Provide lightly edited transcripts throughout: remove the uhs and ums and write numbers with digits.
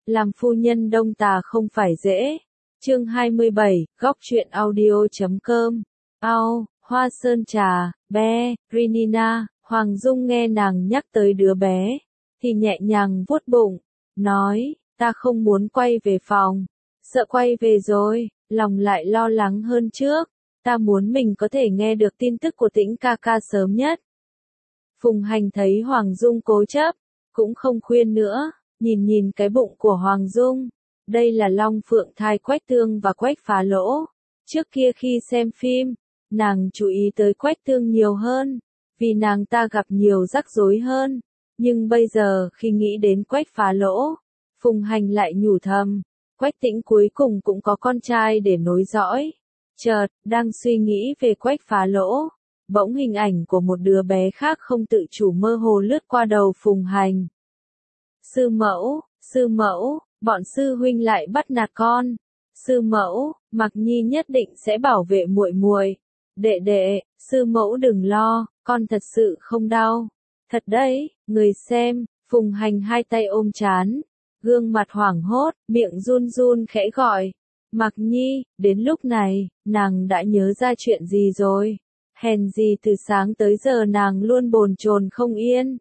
làm phu nhân Đông Tà không phải dễ. Chương 27, góc truyện audio.com. Hoa Sơn Trà, bé, Rinina, Hoàng Dung nghe nàng nhắc tới đứa bé, thì nhẹ nhàng vuốt bụng, nói, ta không muốn quay về phòng, sợ quay về rồi, lòng lại lo lắng hơn trước, ta muốn mình có thể nghe được tin tức của Tĩnh ca ca sớm nhất. Phùng Hành thấy Hoàng Dung cố chấp, cũng không khuyên nữa, nhìn cái bụng của Hoàng Dung, đây là long phượng thai Quách Tương và Quách Phá Lỗ. Trước kia khi xem phim, nàng chú ý tới Quách Tương nhiều hơn, vì nàng ta gặp nhiều rắc rối hơn, nhưng bây giờ khi nghĩ đến Quách Phá Lỗ, Phùng Hành lại nhủ thầm, Quách Tĩnh cuối cùng cũng có con trai để nối dõi. Chợt, đang suy nghĩ về Quách Phá Lỗ, bỗng hình ảnh của một đứa bé khác không tự chủ mơ hồ lướt qua đầu Phùng Hành. Sư mẫu, bọn sư huynh lại bắt nạt con. Sư mẫu, Mặc Nhi nhất định sẽ bảo vệ muội muội. Đệ đệ, sư mẫu đừng lo, con thật sự không đau. Thật đấy, người xem, Phùng Hành hai tay ôm trán, gương mặt hoảng hốt, miệng run run khẽ gọi. Mặc Nhi, đến lúc này, nàng đã nhớ ra chuyện gì rồi? Hèn gì từ sáng tới giờ nàng luôn bồn chồn không yên.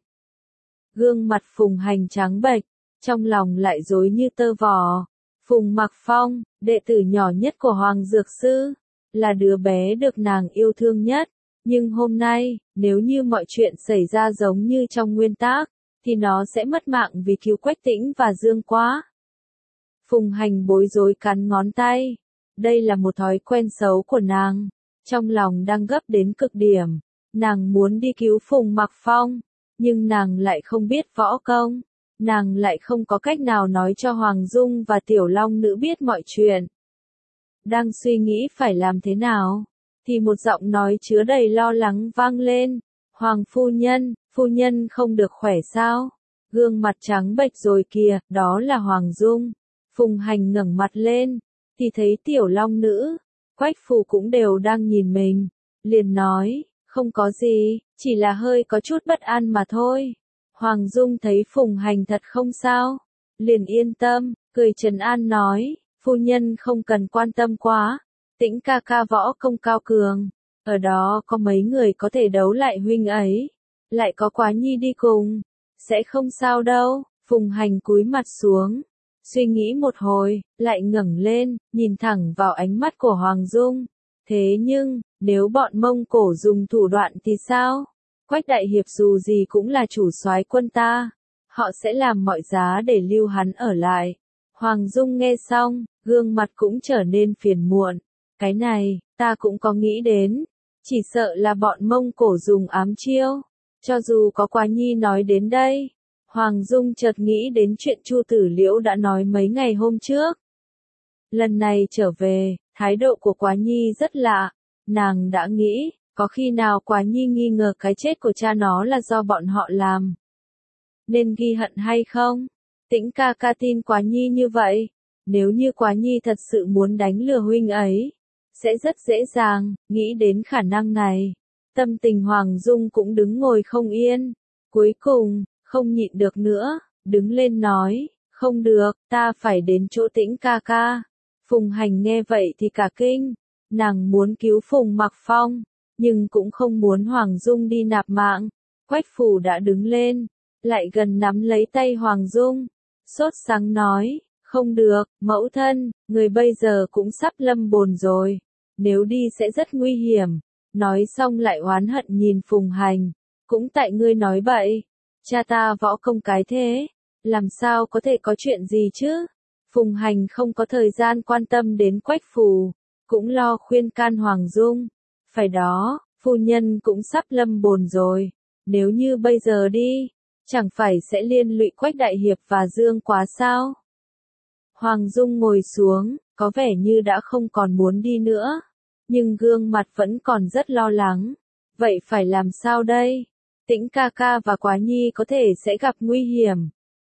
Gương mặt Phùng Hành trắng bệch, trong lòng lại rối như tơ vò. Phùng Mặc Phong, đệ tử nhỏ nhất của Hoàng Dược Sư, là đứa bé được nàng yêu thương nhất. Nhưng hôm nay, nếu như mọi chuyện xảy ra giống như trong nguyên tác, thì nó sẽ mất mạng vì cứu Quách Tĩnh và Dương Quá. Phùng Hành bối rối cắn ngón tay. Đây là một thói quen xấu của nàng. Trong lòng đang gấp đến cực điểm. Nàng muốn đi cứu Phùng Mặc Phong, nhưng nàng lại không biết võ công. Nàng lại không có cách nào nói cho Hoàng Dung và Tiểu Long Nữ biết mọi chuyện. Đang suy nghĩ phải làm thế nào, thì một giọng nói chứa đầy lo lắng vang lên. Hoàng phu nhân không được khỏe sao? Gương mặt trắng bệch rồi kìa, đó là Hoàng Dung. Phùng Hành ngẩng mặt lên, thì thấy Tiểu Long Nữ, Quách Phù cũng đều đang nhìn mình. Liền nói, không có gì, chỉ là hơi có chút bất an mà thôi. Hoàng Dung thấy Phùng Hành thật không sao, liền yên tâm, cười trấn an nói, phu nhân không cần quan tâm quá, Tĩnh ca ca võ công cao cường, ở đó có mấy người có thể đấu lại huynh ấy, lại có Quá Nhi đi cùng, sẽ không sao đâu. Phùng Hành cúi mặt xuống, suy nghĩ một hồi, lại ngẩng lên, nhìn thẳng vào ánh mắt của Hoàng Dung. Thế nhưng, nếu bọn Mông Cổ dùng thủ đoạn thì sao? Quách đại hiệp dù gì cũng là chủ soái quân ta, họ sẽ làm mọi giá để lưu hắn ở lại. Hoàng Dung nghe xong, gương mặt cũng trở nên phiền muộn. Cái này, ta cũng có nghĩ đến, chỉ sợ là bọn Mông Cổ dùng ám chiêu. Cho dù có Quá Nhi nói đến đây, Hoàng Dung chợt nghĩ đến chuyện Chu Tử Liễu đã nói mấy ngày hôm trước. Lần này trở về, thái độ của Quá Nhi rất lạ. Nàng đã nghĩ, có khi nào Quá Nhi nghi ngờ cái chết của cha nó là do bọn họ làm, nên ghi hận hay không? Tĩnh ca ca tin Quá Nhi như vậy. Nếu như Quá Nhi thật sự muốn đánh lừa huynh ấy, sẽ rất dễ dàng. Nghĩ đến khả năng này, tâm tình Hoàng Dung cũng đứng ngồi không yên. Cuối cùng, không nhịn được nữa, đứng lên nói, không được, ta phải đến chỗ Tĩnh ca ca. Phùng Hành nghe vậy thì cả kinh, nàng muốn cứu Phùng Mặc Phong, nhưng cũng không muốn Hoàng Dung đi nạp mạng. Quách Phù đã đứng lên, lại gần nắm lấy tay Hoàng Dung, sốt sắng nói, không được, mẫu thân, người bây giờ cũng sắp lâm bồn rồi, nếu đi sẽ rất nguy hiểm. Nói xong lại oán hận nhìn Phùng Hành, cũng tại ngươi nói bậy, cha ta võ công cái thế, làm sao có thể có chuyện gì chứ? Phùng Hành không có thời gian quan tâm đến Quách Phù, cũng lo khuyên can Hoàng Dung. Phải đó, phu nhân cũng sắp lâm bồn rồi, nếu như bây giờ đi, chẳng phải sẽ liên lụy Quách đại hiệp và Dương Quá sao? Hoàng Dung ngồi xuống, có vẻ như đã không còn muốn đi nữa, nhưng gương mặt vẫn còn rất lo lắng. Vậy phải làm sao đây? Tĩnh ca ca và Quá Nhi có thể sẽ gặp nguy hiểm.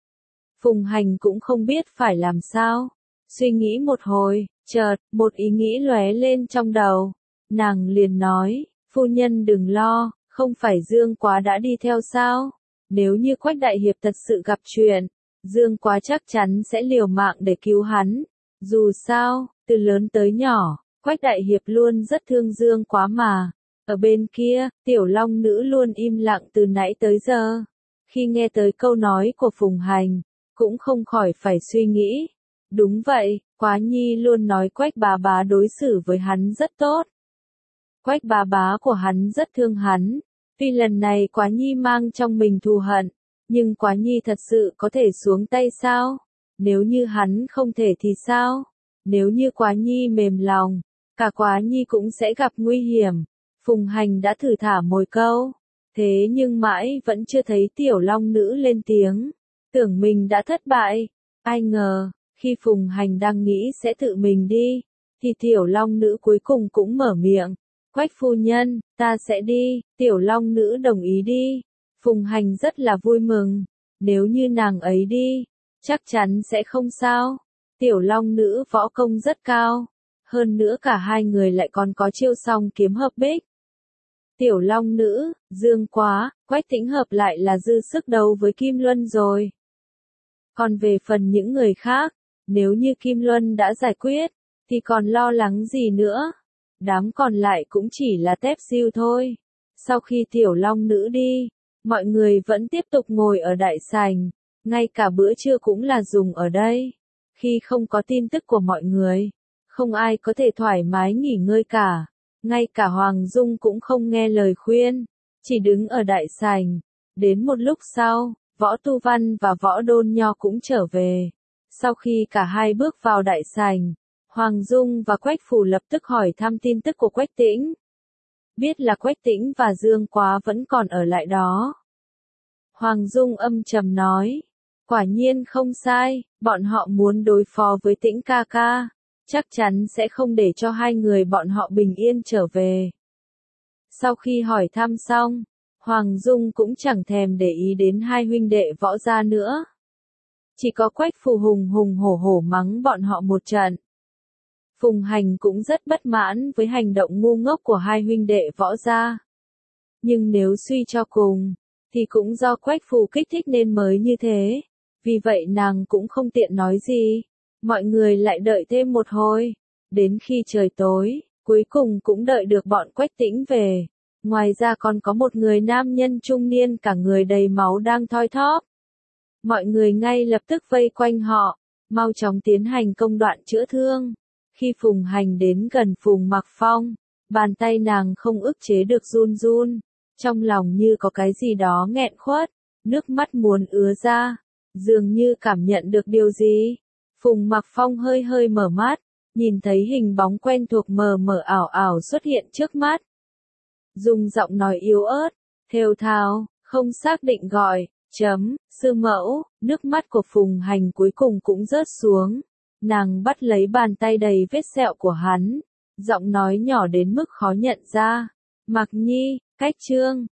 Phùng Hành cũng không biết phải làm sao. Suy nghĩ một hồi, chợt, một ý nghĩ lóe lên trong đầu. Nàng liền nói, phu nhân đừng lo, không phải Dương Quá đã đi theo sao? Nếu như Quách đại hiệp thật sự gặp chuyện, Dương Quá chắc chắn sẽ liều mạng để cứu hắn. Dù sao, từ lớn tới nhỏ, Quách Đại Hiệp luôn rất thương Dương Quá mà. Ở bên kia, Tiểu Long Nữ luôn im lặng từ nãy tới giờ. Khi nghe tới câu nói của Phùng Hành, cũng không khỏi phải suy nghĩ. Đúng vậy, Quá Nhi luôn nói Quách bá bá đối xử với hắn rất tốt. Quách bá bá của hắn rất thương hắn. Tuy lần này Quá Nhi mang trong mình thù hận, nhưng Quá Nhi thật sự có thể xuống tay sao? Nếu như hắn không thể thì sao? Nếu như Quá Nhi mềm lòng, cả Quá Nhi cũng sẽ gặp nguy hiểm. Phùng Hành đã thử thả mồi câu, thế nhưng mãi vẫn chưa thấy Tiểu Long Nữ lên tiếng. Tưởng mình đã thất bại. Ai ngờ, khi Phùng Hành đang nghĩ sẽ tự mình đi, thì Tiểu Long Nữ cuối cùng cũng mở miệng. Quách phu nhân, ta sẽ đi. Tiểu Long Nữ đồng ý đi. Phùng Hành rất là vui mừng. Nếu như nàng ấy đi, chắc chắn sẽ không sao. Tiểu Long Nữ võ công rất cao. Hơn nữa cả hai người lại còn có chiêu song kiếm hợp bích. Tiểu Long Nữ, Dương Quá, Quách Tĩnh hợp lại là dư sức đấu với Kim Luân rồi. Còn về phần những người khác, nếu như Kim Luân đã giải quyết, thì còn lo lắng gì nữa. Đám còn lại cũng chỉ là tép diêu thôi. Sau khi Tiểu Long Nữ đi, mọi người vẫn tiếp tục ngồi ở đại sảnh, ngay cả bữa trưa cũng là dùng ở đây. Khi không có tin tức của mọi người, không ai có thể thoải mái nghỉ ngơi cả. Ngay cả Hoàng Dung cũng không nghe lời khuyên, chỉ đứng ở đại sảnh. Đến một lúc sau, Võ Tu Văn và Võ Đôn Nho cũng trở về. Sau khi cả hai bước vào đại sảnh, Hoàng Dung và Quách Phù lập tức hỏi thăm tin tức của Quách Tĩnh. Biết là Quách Tĩnh và Dương Quá vẫn còn ở lại đó. Hoàng Dung âm trầm nói, quả nhiên không sai, bọn họ muốn đối phó với Tĩnh ca ca, chắc chắn sẽ không để cho hai người bọn họ bình yên trở về. Sau khi hỏi thăm xong, Hoàng Dung cũng chẳng thèm để ý đến hai huynh đệ Võ gia nữa. Chỉ có Quách Phù hùng hùng hổ hổ mắng bọn họ một trận. Phùng Hành cũng rất bất mãn với hành động ngu ngốc của hai huynh đệ Võ gia. Nhưng nếu suy cho cùng, thì cũng do Quách Phù kích thích nên mới như thế. Vì vậy nàng cũng không tiện nói gì. Mọi người lại đợi thêm một hồi. Đến khi trời tối, cuối cùng cũng đợi được bọn Quách Tĩnh về. Ngoài ra còn có một người nam nhân trung niên cả người đầy máu đang thoi thóp. Mọi người ngay lập tức vây quanh họ, mau chóng tiến hành công đoạn chữa thương. Khi Phùng Hành đến gần Phùng Mặc Phong, bàn tay nàng không ức chế được run run. Trong lòng như có cái gì đó nghẹn khuất, nước mắt muốn ứa ra, dường như cảm nhận được điều gì. Phùng Mặc Phong hơi hơi mở mắt, nhìn thấy hình bóng quen thuộc mờ mờ ảo ảo xuất hiện trước mắt. Dùng giọng nói yếu ớt, thều thào, không xác định gọi, sư mẫu, nước mắt của Phùng Hành cuối cùng cũng rớt xuống. Nàng bắt lấy bàn tay đầy vết sẹo của hắn, giọng nói nhỏ đến mức khó nhận ra. Mặc Nhi, cách chương